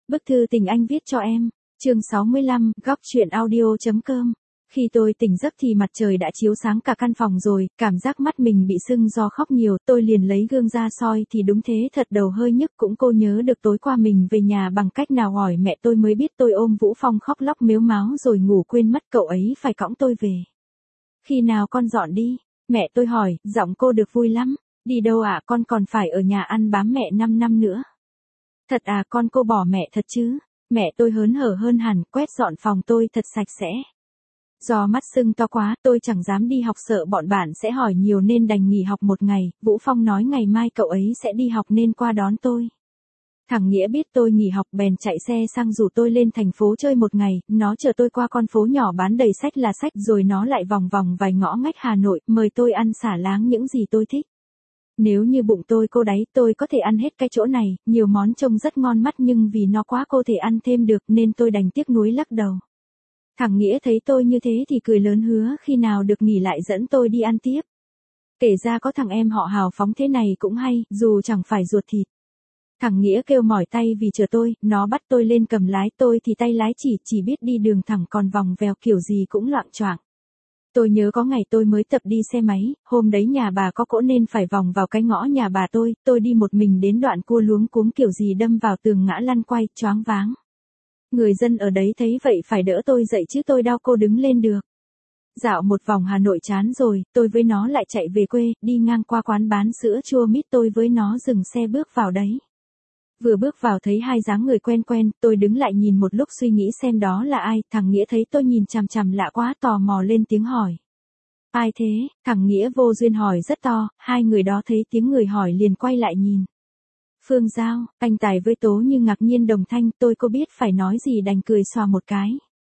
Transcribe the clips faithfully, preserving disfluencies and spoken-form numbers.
Bức thư tình anh viết cho em. Chương sáu mươi lăm, góc truyện audio.com. Khi tôi tỉnh giấc thì mặt trời đã chiếu sáng cả căn phòng rồi, cảm giác mắt mình bị sưng do khóc nhiều, tôi liền lấy gương ra soi thì đúng thế thật, đầu hơi nhức. Cũng cô nhớ được tối qua mình về nhà bằng cách nào hỏi mẹ tôi mới biết tôi ôm Vũ Phong khóc lóc mếu máo rồi ngủ quên mất cậu ấy phải cõng tôi về. Khi nào con dọn đi? Mẹ tôi hỏi, giọng cô được vui lắm. Đi đâu ạ, à? Con còn phải ở nhà ăn bám mẹ năm năm nữa. Thật à con, cô bỏ mẹ thật chứ? Mẹ tôi hớn hở hơn hẳn, quét dọn phòng tôi thật sạch sẽ. Do mắt sưng to quá, tôi chẳng dám đi học sợ bọn bạn sẽ hỏi nhiều nên đành nghỉ học một ngày. Vũ Phong nói ngày mai cậu ấy sẽ đi học nên qua đón tôi. Thằng Nghĩa biết tôi nghỉ học bèn chạy xe sang rủ tôi lên thành phố chơi một ngày, nó chở tôi qua con phố nhỏ bán đầy sách là sách rồi nó lại vòng vòng vài ngõ ngách Hà Nội, mời tôi ăn xả láng những gì tôi thích. Nếu như bụng tôi cô đáy tôi có thể ăn hết cái chỗ này, nhiều món trông rất ngon mắt nhưng vì nó quá cô thể ăn thêm được nên tôi đành tiếc nuối lắc đầu. Thằng Nghĩa thấy tôi như thế thì cười lớn hứa khi nào được nghỉ lại dẫn tôi đi ăn tiếp. Kể ra có thằng em họ hào phóng thế này cũng hay, dù chẳng phải ruột thịt. Thằng Nghĩa kêu mỏi tay vì chờ tôi, nó bắt tôi lên cầm lái, tôi thì tay lái chỉ, chỉ biết đi đường thẳng còn vòng vèo kiểu gì cũng loạng choạng. Tôi nhớ có ngày tôi mới tập đi xe máy, hôm đấy nhà bà có cỗ nên phải vòng vào cái ngõ nhà bà tôi, tôi đi một mình đến đoạn cua luống cuống kiểu gì đâm vào tường ngã lăn quay, choáng váng. Người dân ở đấy thấy vậy phải đỡ tôi dậy chứ tôi đau cô đứng lên được. Dạo một vòng Hà Nội chán rồi, tôi với nó lại chạy về quê, đi ngang qua quán bán sữa chua mít tôi với nó dừng xe bước vào đấy. Vừa bước vào thấy hai dáng người quen quen, tôi đứng lại nhìn một lúc suy nghĩ xem đó là ai, thằng Nghĩa thấy tôi nhìn chằm chằm lạ quá tò mò lên tiếng hỏi. Ai thế? Thằng Nghĩa vô duyên hỏi rất to, hai người đó thấy tiếng người hỏi liền quay lại nhìn. Phương Giao, anh Tài với Tố Như ngạc nhiên đồng thanh, tôi có biết phải nói gì đành cười xòa một cái.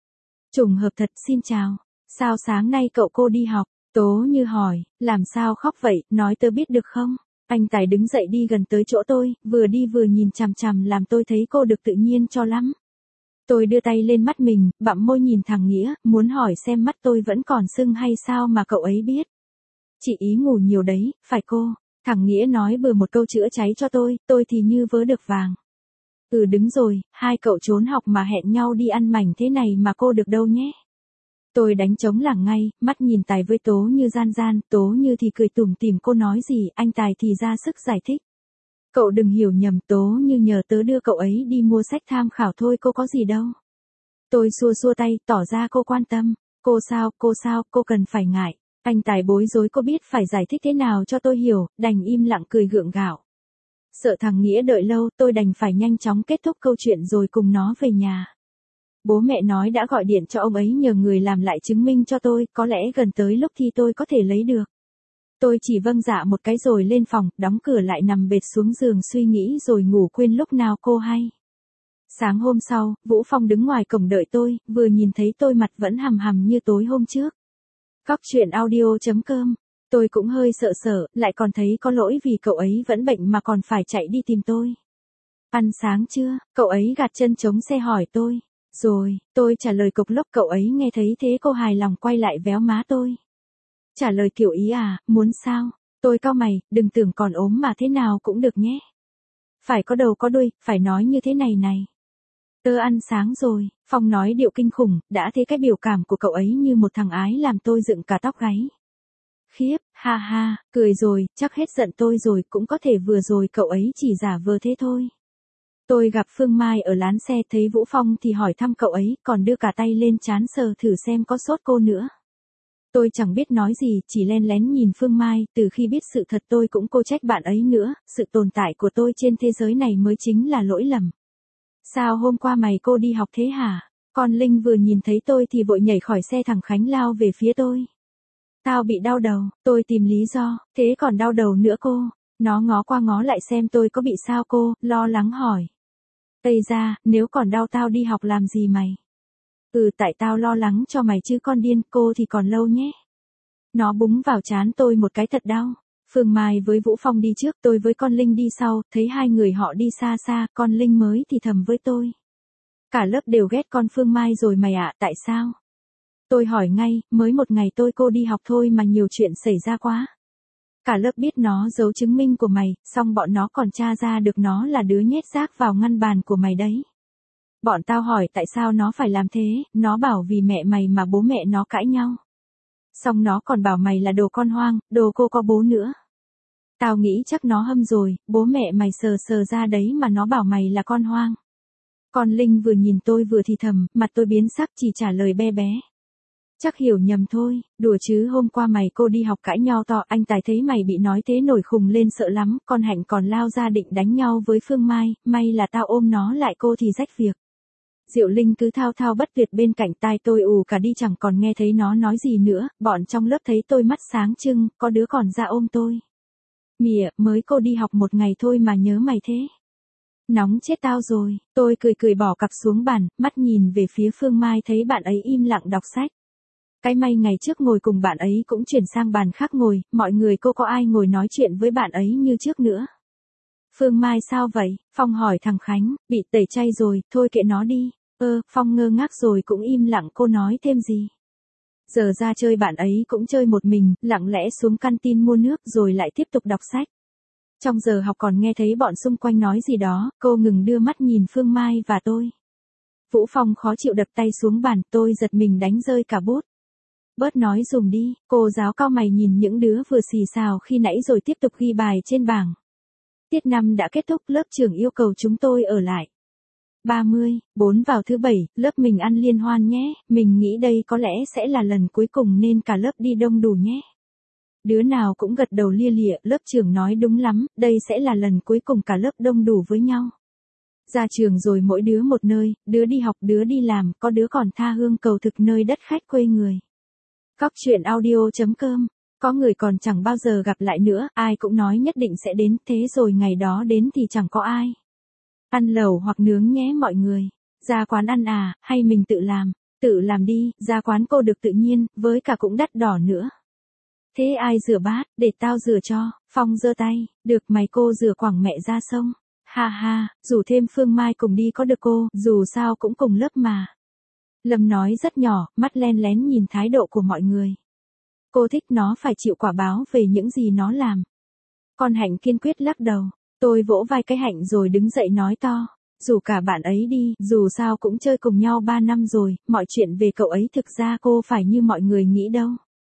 Trùng hợp thật, xin chào. Sao sáng nay cậu cô đi học? Tố Như hỏi, làm sao khóc vậy, nói tớ biết được không? Anh Tài đứng dậy đi gần tới chỗ tôi, vừa đi vừa nhìn chằm chằm làm tôi thấy cô được tự nhiên cho lắm. Tôi đưa tay lên mắt mình, bặm môi nhìn thằng Nghĩa, muốn hỏi xem mắt tôi vẫn còn sưng hay sao mà cậu ấy biết. Chị ý ngủ nhiều đấy, phải cô? Thằng Nghĩa nói bừa một câu chữa cháy cho tôi, tôi thì như vớ được vàng. Ừ đứng rồi, hai cậu trốn học mà hẹn nhau đi ăn mảnh thế này mà cô được đâu nhé. Tôi đánh trống lảng ngay, mắt nhìn Tài với Tố Như gian gian, Tố Như thì cười tủm tỉm cô nói gì, anh Tài thì ra sức giải thích. Cậu đừng hiểu nhầm, Tố Như nhờ tớ đưa cậu ấy đi mua sách tham khảo thôi, cô có gì đâu. Tôi xua xua tay, tỏ ra cô quan tâm. Cô sao, cô sao, cô cần phải ngại. Anh Tài bối rối cô biết phải giải thích thế nào cho tôi hiểu, đành im lặng cười gượng gạo. Sợ thằng Nghĩa đợi lâu, tôi đành phải nhanh chóng kết thúc câu chuyện rồi cùng nó về nhà. Bố mẹ nói đã gọi điện cho ông ấy nhờ người làm lại chứng minh cho tôi, có lẽ gần tới lúc thi tôi có thể lấy được. Tôi chỉ vâng dạ một cái rồi lên phòng, đóng cửa lại nằm bệt xuống giường suy nghĩ rồi ngủ quên lúc nào cô hay. Sáng hôm sau, Vũ Phong đứng ngoài cổng đợi tôi, vừa nhìn thấy tôi mặt vẫn hằm hằm như tối hôm trước. Góc truyện audio.com. Tôi cũng hơi sợ sợ, lại còn thấy có lỗi vì cậu ấy vẫn bệnh mà còn phải chạy đi tìm tôi. Ăn sáng chưa? Cậu ấy gạt chân chống xe hỏi tôi. Rồi, tôi trả lời cộc lốc, cậu ấy nghe thấy thế cô hài lòng quay lại véo má tôi. Trả lời kiểu ý à, muốn sao? Tôi cau mày, đừng tưởng còn ốm mà thế nào cũng được nhé. Phải có đầu có đuôi, phải nói như thế này này. Tớ ăn sáng rồi, Phong nói điệu kinh khủng, đã thấy cái biểu cảm của cậu ấy như một thằng ái làm tôi dựng cả tóc gáy. Khiếp, ha ha, cười rồi, chắc hết giận tôi rồi, cũng có thể vừa rồi cậu ấy chỉ giả vờ thế thôi. Tôi gặp Phương Mai ở lán xe thấy Vũ Phong thì hỏi thăm cậu ấy, còn đưa cả tay lên trán sờ thử xem có sốt cô nữa. Tôi chẳng biết nói gì, chỉ len lén nhìn Phương Mai, từ khi biết sự thật tôi cũng cô trách bạn ấy nữa, sự tồn tại của tôi trên thế giới này mới chính là lỗi lầm. Sao hôm qua mày cô đi học thế hả? Con Linh vừa nhìn thấy tôi thì vội nhảy khỏi xe thẳng Khánh lao về phía tôi. Tao bị đau đầu, tôi tìm lý do, thế còn đau đầu nữa cô. Nó ngó qua ngó lại xem tôi có bị sao cô, lo lắng hỏi. Ây ra, nếu còn đau tao đi học làm gì mày? Ừ tại tao lo lắng cho mày chứ con điên, cô thì còn lâu nhé. Nó búng vào trán tôi một cái thật đau. Phương Mai với Vũ Phong đi trước, tôi với con Linh đi sau, thấy hai người họ đi xa xa, con Linh mới thì thầm với tôi. Cả lớp đều ghét con Phương Mai rồi mày ạ, tại sao? Tôi hỏi ngay, mới một ngày tôi cô đi học thôi mà nhiều chuyện xảy ra quá. Cả lớp biết nó giấu chứng minh của mày, xong bọn nó còn tra ra được nó là đứa nhét rác vào ngăn bàn của mày đấy. Bọn tao hỏi tại sao nó phải làm thế, nó bảo vì mẹ mày mà bố mẹ nó cãi nhau. Xong nó còn bảo mày là đồ con hoang, đồ cô có bố nữa. Tao nghĩ chắc nó hâm rồi, bố mẹ mày sờ sờ ra đấy mà nó bảo mày là con hoang. Con Linh vừa nhìn tôi vừa thì thầm, mặt tôi biến sắc chỉ trả lời be bé. Chắc hiểu nhầm thôi, đùa chứ hôm qua mày cô đi học cãi nhau to, anh Tài thấy mày bị nói thế nổi khùng lên sợ lắm, con Hạnh còn lao ra định đánh nhau với Phương Mai, may là tao ôm nó lại cô thì rách việc. Diệu Linh cứ thao thao bất tuyệt bên cạnh tai tôi ù cả đi chẳng còn nghe thấy nó nói gì nữa, bọn trong lớp thấy tôi mắt sáng trưng, có đứa còn ra ôm tôi. Mỉa, mới cô đi học một ngày thôi mà nhớ mày thế. Nóng chết tao rồi, tôi cười cười bỏ cặp xuống bàn, mắt nhìn về phía Phương Mai thấy bạn ấy im lặng đọc sách. Cái may ngày trước ngồi cùng bạn ấy cũng chuyển sang bàn khác ngồi, mọi người cô có ai ngồi nói chuyện với bạn ấy như trước nữa. Phương Mai sao vậy? Phong hỏi thằng Khánh, bị tẩy chay rồi, thôi kệ nó đi. Ơ, Phong ngơ ngác rồi cũng im lặng cô nói thêm gì. Giờ ra chơi bạn ấy cũng chơi một mình, lặng lẽ xuống canteen mua nước rồi lại tiếp tục đọc sách. Trong giờ học còn nghe thấy bọn xung quanh nói gì đó, cô ngừng đưa mắt nhìn Phương Mai và tôi. Vũ Phong khó chịu đập tay xuống bàn, tôi giật mình đánh rơi cả bút. Bớt nói dùm đi, cô giáo cau mày nhìn những đứa vừa xì xào khi nãy rồi tiếp tục ghi bài trên bảng. Tiết năm đã kết thúc, lớp trưởng yêu cầu chúng tôi ở lại. ba mươi, bốn vào thứ bảy, lớp mình ăn liên hoan nhé, mình nghĩ đây có lẽ sẽ là lần cuối cùng nên cả lớp đi đông đủ nhé. Đứa nào cũng gật đầu lia lịa, lớp trưởng nói đúng lắm, đây sẽ là lần cuối cùng cả lớp đông đủ với nhau. Ra trường rồi mỗi đứa một nơi, đứa đi học đứa đi làm, có đứa còn tha hương cầu thực nơi đất khách quê người. Góc chuyện audio chấm com. Có người còn chẳng bao giờ gặp lại nữa, ai cũng nói nhất định sẽ đến, thế rồi ngày đó đến thì chẳng có ai. Ăn lẩu hoặc nướng nhé mọi người. Ra quán ăn à, hay mình tự làm? Tự làm đi, ra quán cô được tự nhiên, với cả cũng đắt đỏ nữa. Thế ai rửa bát, để tao rửa cho. Phong giơ tay, được mày cô rửa quẳng mẹ ra sông. Ha ha, rủ thêm Phương Mai cùng đi có được cô, dù sao cũng cùng lớp mà. Lâm nói rất nhỏ, mắt len lén nhìn thái độ của mọi người. Cô thích nó phải chịu quả báo về những gì nó làm. Con Hạnh kiên quyết lắc đầu. Tôi vỗ vai cái Hạnh rồi đứng dậy nói to. Rủ cả bạn ấy đi, dù sao cũng chơi cùng nhau ba năm rồi, mọi chuyện về cậu ấy thực ra cô phải như mọi người nghĩ đâu.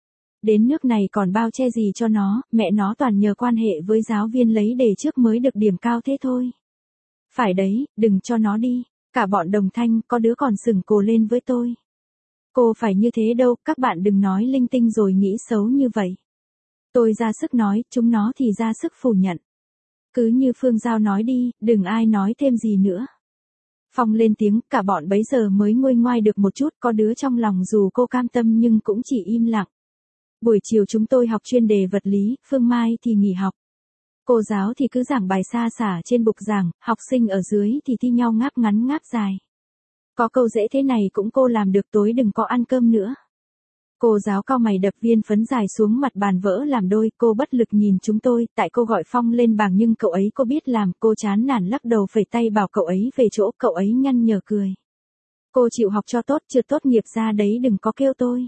Đến nước này còn bao che gì cho nó, mẹ nó toàn nhờ quan hệ với giáo viên lấy đề trước mới được điểm cao thế thôi. Phải đấy, đừng cho nó đi. Cả bọn đồng thanh, có đứa còn sừng cồ lên với tôi. Cô phải như thế đâu, các bạn đừng nói linh tinh rồi nghĩ xấu như vậy. Tôi ra sức nói, chúng nó thì ra sức phủ nhận. Cứ như Phương Giao nói đi, đừng ai nói thêm gì nữa. Phong lên tiếng, cả bọn bấy giờ mới nguôi ngoai được một chút, có đứa trong lòng dù cô cam tâm nhưng cũng chỉ im lặng. Buổi chiều chúng tôi học chuyên đề vật lý, Phương Mai thì nghỉ học. Cô giáo thì cứ giảng bài xa xả trên bục giảng, học sinh ở dưới thì thi nhau ngáp ngắn ngáp dài. Có câu dễ thế này cũng cô làm được, tối đừng có ăn cơm nữa. Cô giáo cau mày đập viên phấn dài xuống mặt bàn vỡ làm đôi, cô bất lực nhìn chúng tôi, tại cô gọi Phong lên bảng nhưng cậu ấy cô biết làm, cô chán nản lắc đầu phẩy tay bảo cậu ấy về chỗ, cậu ấy nhăn nhở cười. Cô chịu học cho tốt, chưa tốt nghiệp ra đấy đừng có kêu tôi.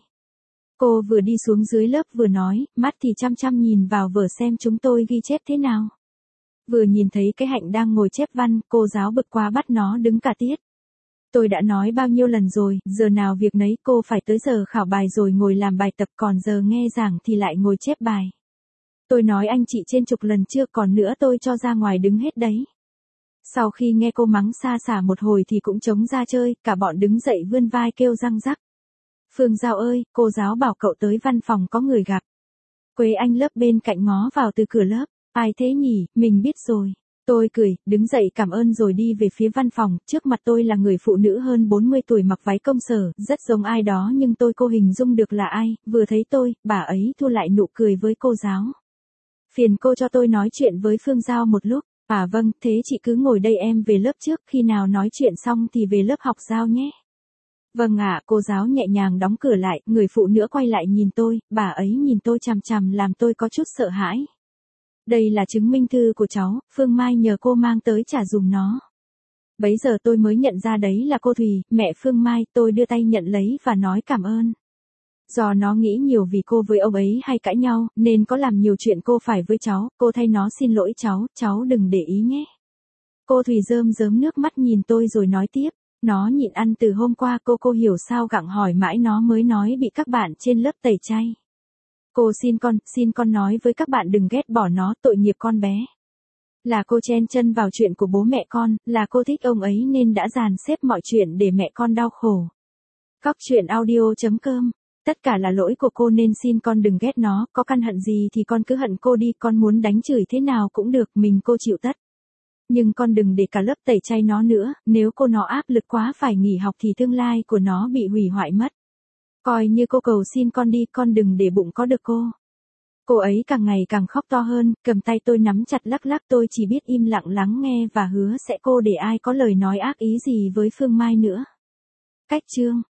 Cô vừa đi xuống dưới lớp vừa nói, mắt thì chăm chăm nhìn vào vở xem chúng tôi ghi chép thế nào. Vừa nhìn thấy cái Hạnh đang ngồi chép văn, cô giáo bực quá bắt nó đứng cả tiết. Tôi đã nói bao nhiêu lần rồi, giờ nào việc nấy, cô phải tới giờ khảo bài rồi ngồi làm bài tập, còn giờ nghe giảng thì lại ngồi chép bài. Tôi nói anh chị trên chục lần chưa, còn nữa tôi cho ra ngoài đứng hết đấy. Sau khi nghe cô mắng xa xả một hồi thì cũng chống ra chơi, cả bọn đứng dậy vươn vai kêu răng rắc. Phương Giao ơi, cô giáo bảo cậu tới văn phòng có người gặp. Quế Anh lớp bên cạnh ngó vào từ cửa lớp, ai thế nhỉ, mình biết rồi. Tôi cười, đứng dậy cảm ơn rồi đi về phía văn phòng, trước mặt tôi là người phụ nữ hơn bốn mươi tuổi mặc váy công sở, rất giống ai đó nhưng tôi cô hình dung được là ai, vừa thấy tôi, bà ấy thu lại nụ cười với cô giáo. Phiền cô cho tôi nói chuyện với Phương Giao một lúc, à vâng, thế chị cứ ngồi đây em về lớp trước, khi nào nói chuyện xong thì về lớp học Giao nhé. Vâng ạ, cô giáo nhẹ nhàng đóng cửa lại, người phụ nữ quay lại nhìn tôi, bà ấy nhìn tôi chằm chằm làm tôi có chút sợ hãi. Đây là chứng minh thư của cháu, Phương Mai nhờ cô mang tới trả dùm nó. Bấy giờ tôi mới nhận ra đấy là cô Thùy, mẹ Phương Mai, tôi đưa tay nhận lấy và nói cảm ơn. Do nó nghĩ nhiều vì cô với ông ấy hay cãi nhau, nên có làm nhiều chuyện cô phải với cháu, cô thay nó xin lỗi cháu, cháu đừng để ý nhé. Cô Thùy rơm rớm nước mắt nhìn tôi rồi nói tiếp, Nó nhịn ăn từ hôm qua, cô cô hiểu sao gặng hỏi mãi nó mới nói bị các bạn trên lớp tẩy chay. Cô xin con, xin con nói với các bạn đừng ghét bỏ nó, tội nghiệp con bé. Là cô chen chân vào chuyện của bố mẹ con, là cô thích ông ấy nên đã dàn xếp mọi chuyện để mẹ con đau khổ. Góc chuyện audio chấm com. Tất cả là lỗi của cô nên xin con đừng ghét nó, có căn hận gì thì con cứ hận cô đi, con muốn đánh chửi thế nào cũng được, mình cô chịu tất. Nhưng con đừng để cả lớp tẩy chay nó nữa, nếu cô nó áp lực quá phải nghỉ học thì tương lai của nó bị hủy hoại mất. Coi như cô cầu xin con đi, con đừng để bụng có được cô. Cô ấy càng ngày càng khóc to hơn, cầm tay tôi nắm chặt lắc lắc, tôi chỉ biết im lặng lắng nghe và hứa sẽ cô để ai có lời nói ác ý gì với Phương Mai nữa. Cách chương